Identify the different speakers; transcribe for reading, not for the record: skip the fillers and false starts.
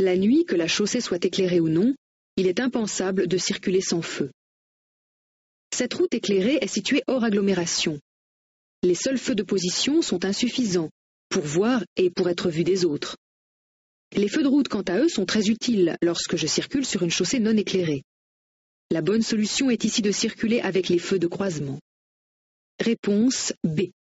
Speaker 1: La nuit, que la chaussée soit éclairée ou non, il est impensable de circuler sans feu. Cette route éclairée est située hors agglomération. Les seuls feux de position sont insuffisants pour voir et pour être vus des autres. Les feux de route, quant à eux, sont très utiles lorsque je circule sur une chaussée non éclairée. La bonne solution est ici de circuler avec les feux de croisement. Réponse B.